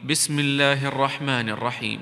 بسم الله الرحمن الرحيم.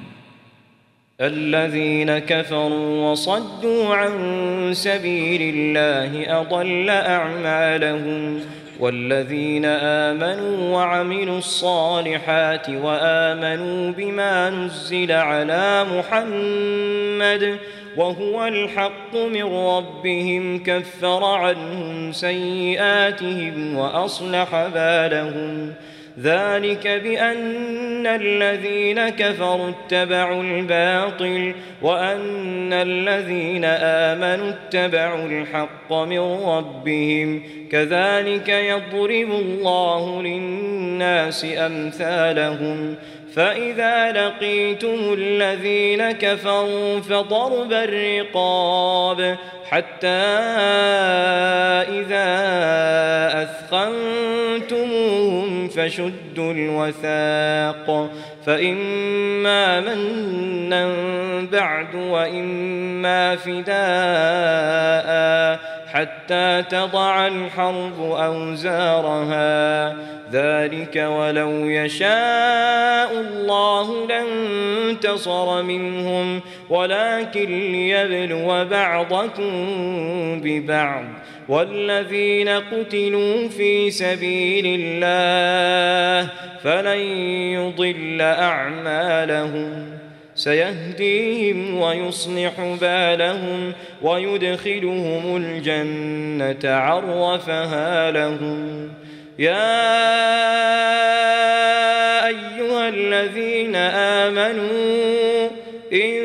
الذين كفروا وصدوا عن سبيل الله أضل أعمالهم، والذين آمنوا وعملوا الصالحات وآمنوا بما نزل على محمد وهو الحق من ربهم كفر عنهم سيئاتهم وأصلح بالهم. ذلك بأن الذين كفروا اتبعوا الباطل وأن الذين آمنوا اتبعوا الحق من ربهم، كذلك يضرب الله للناس أمثالهم. فإذا لقيتم الذين كفروا فضرب الرقاب حتى إذا أثخنتموهم فشدوا الوثاق، فإما منا بعد وإما فداء حتى تضع الحرب أوزارها. ذلك ولو يشاء الله لانتصر منهم ولكن ليبلو بعضكم ببعض. والذين قتلوا في سبيل الله فلن يضل أعمالهم، سيهديهم ويصلح بالهم ويدخلهم الجنة عرفها لهم. يا أيها الذين آمنوا إن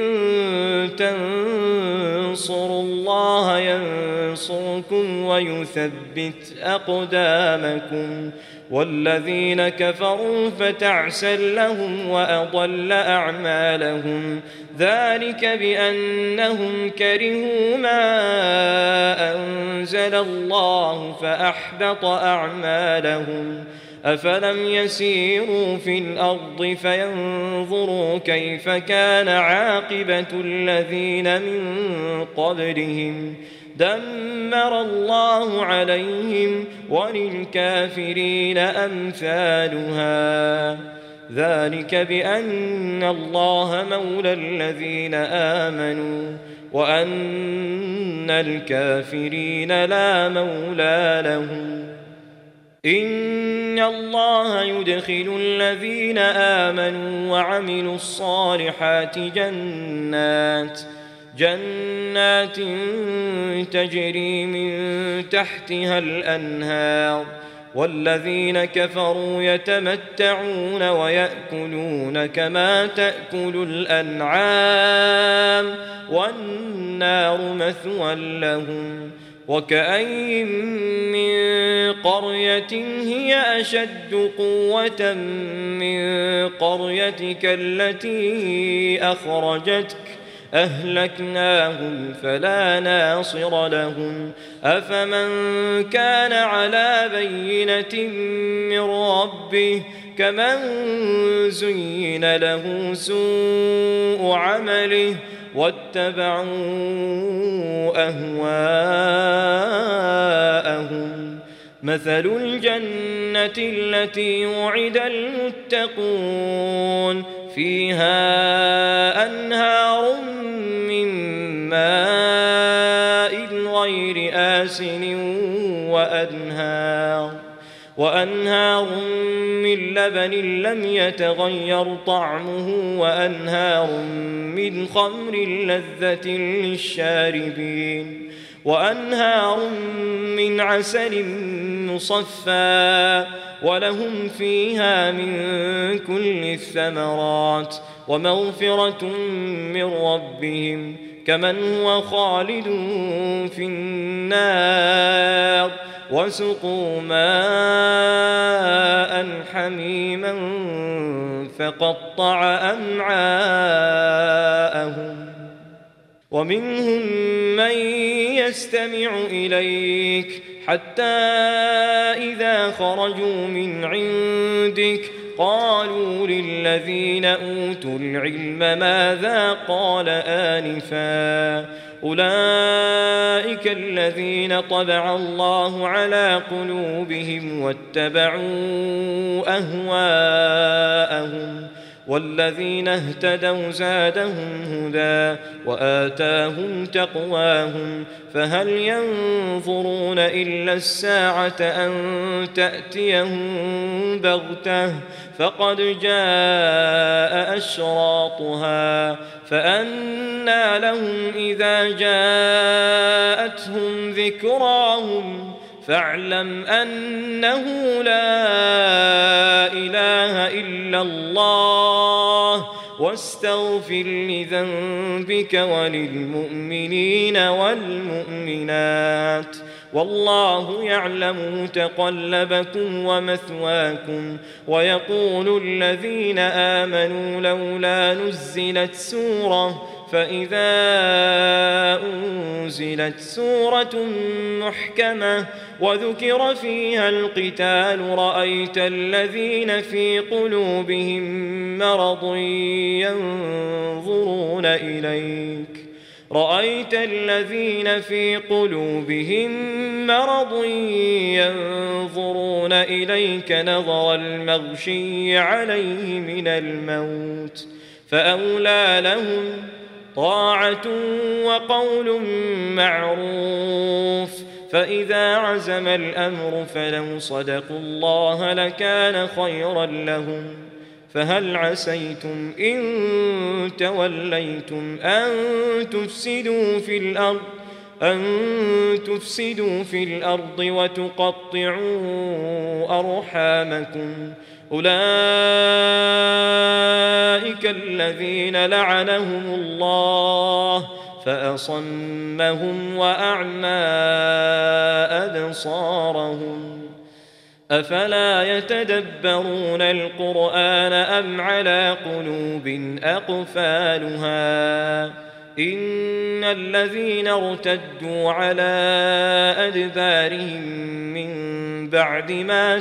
تنصروا الله ينصركم ويثبت أقدامكم. والذين كفروا فتعسا لهم وأضل أعمالهم. ذلك بأنهم كرهوا ما أنزل الله فأحبط أعمالهم. أفلم يسيروا في الأرض فينظروا كيف كان عاقبة الذين من قبلهم، دمر الله عليهم وللكافرين أمثالها. ذلك بأن الله مولى الذين آمنوا وأن الكافرين لا مولى لهم. إن الله يدخل الذين آمنوا وعملوا الصالحات جنات تجري من تحتها الأنهار، والذين كفروا يتمتعون ويأكلون كما تأكل الأنعام والنار مثوى لهم. وكأين من قرية هي أشد قوة من قريتك التي أخرجتك أهلكناهم فلا ناصر لهم. أفمن كان على بينة من ربه كمن زين له سوء عمله واتبعوا أهواءهم. مثل الجنة التي وعد المتقون فيها أنهار من ماء غير آسن وأنهار من لبن لم يتغير طعمه وأنهار من خمر لذة للشاربين وأنهار من عسل مصفى ولهم فيها من كل الثمرات ومغفرة من ربهم كمن هو خالد في النار وسقوا ماء حميما فقطع أمعاءهم. ومنهم من يستمع إليك حتى إذا خرجوا من عندك قالوا للذين أوتوا العلم ماذا قال آنفا أولئك الذين طبع الله على قلوبهم واتبعوا أهواءهم والذين اهتدوا زادهم هدى وآتاهم تقواهم فهل ينظرون إلا الساعة أن تأتيهم بغتة فقد جاء أشراطها فأنى لهم إذا جاءتهم ذكراهم فاعلم أنه لا إله إلا الله واستغفر لذنبك وللمؤمنين والمؤمنات والله يعلم متقلبكم ومثواكم ويقول الذين آمنوا لولا نزلت سورة فإذا أنزلت سورة محكمة وذكر فيها القتال رأيت الذين في قلوبهم مرض ينظرون إليك نظر المغشي عليه من الموت فأولى لهم طاعة وقول معروف فإذا عزم الأمر فلو صدقوا الله لكان خيرا لهم فهل عسيتم إن توليتم أن تفسدوا في الأرض وتقطعوا أرحامكم أولئك الذين لعنهم الله فأصمهم وأعمى أبصارهم أفلا يتدبرون القرآن أم على قلوب أقفالها إن الذين ارتدوا على أدبارهم من بعد ما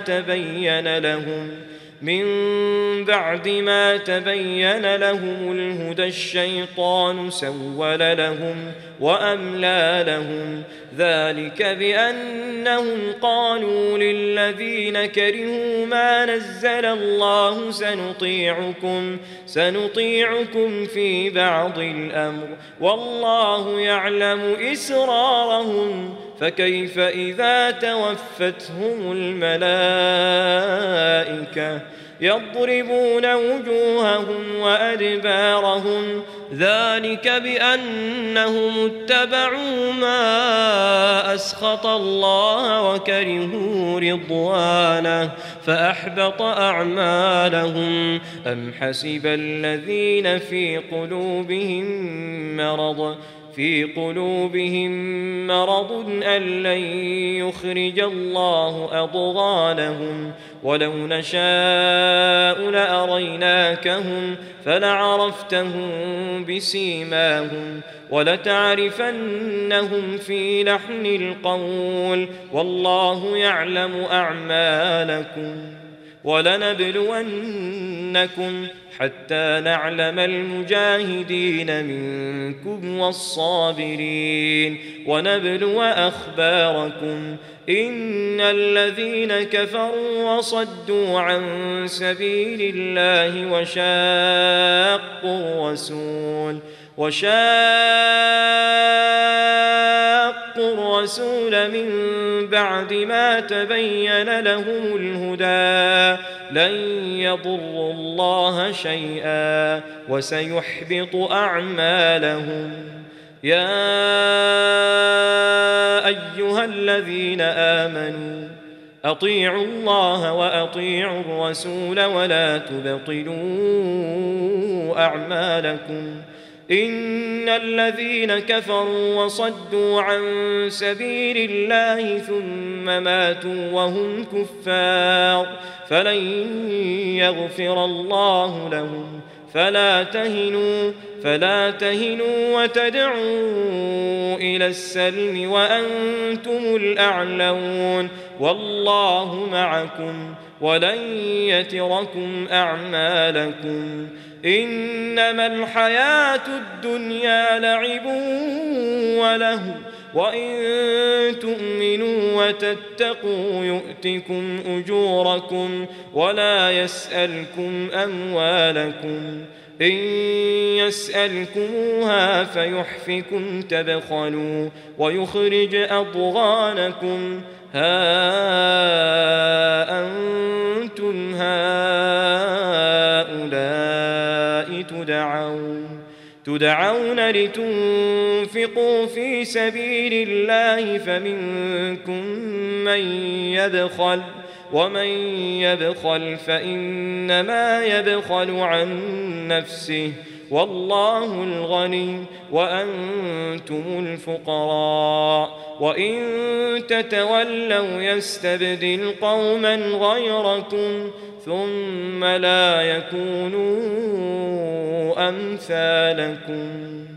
تبين لهم الهدى الشيطان سول لهم وأملى لهم ذلك بأنهم قالوا للذين كرهوا ما نزل الله سنطيعكم في بعض الأمر والله يعلم إسرارهم فكيف إذا توفتهم الملائكة يضربون وجوههم وأدبارهم ذلك بأنهم اتبعوا ما أسخط الله وكرهوا رضوانه فأحبط أعمالهم أم حسب الذين في قلوبهم مرض أن لن يخرج الله أضغانهم ولو نشاء لأريناكهم فلعرفتهم بسيماهم ولتعرفنهم في لحن القول والله يعلم أعمالكم ولنبلونكم حتى نعلم المجاهدين منكم والصابرين ونبلو أخباركم إن الذين كفروا وصدوا عن سبيل الله وشاقوا الرسول من بعد ما تبين لهم الهدى لن يضروا الله شيئا وسيحبط أعمالهم يا أيها الذين آمنوا أطيعوا الله وأطيعوا الرسول ولا تبطلوا أعمالكم إن الذين كفروا وصدوا عن سبيل الله ثم ماتوا وهم كفار فلن يغفر الله لهم فلا تهنوا وتدعوا إلى السلم وأنتم الأعلون والله معكم ولن يتركم أعمالكم. إنما الحياة الدنيا لعب وله، وإن تؤمنوا وتتقوا يؤتكم أجوركم ولا يسألكم أموالكم. إن يسألكموها فيحفكم تبخلوا ويخرج أضغانكم. ها أنتم هؤلاء تدعون لتنفقوا في سبيل الله فمنكم من يبخل، ومن يبخل فإنما يبخل عن نفسه، والله الغني وأنتم الفقراء. وإن تتولوا يستبدل قوما غيركم ثم لا يكونوا أمثالكم.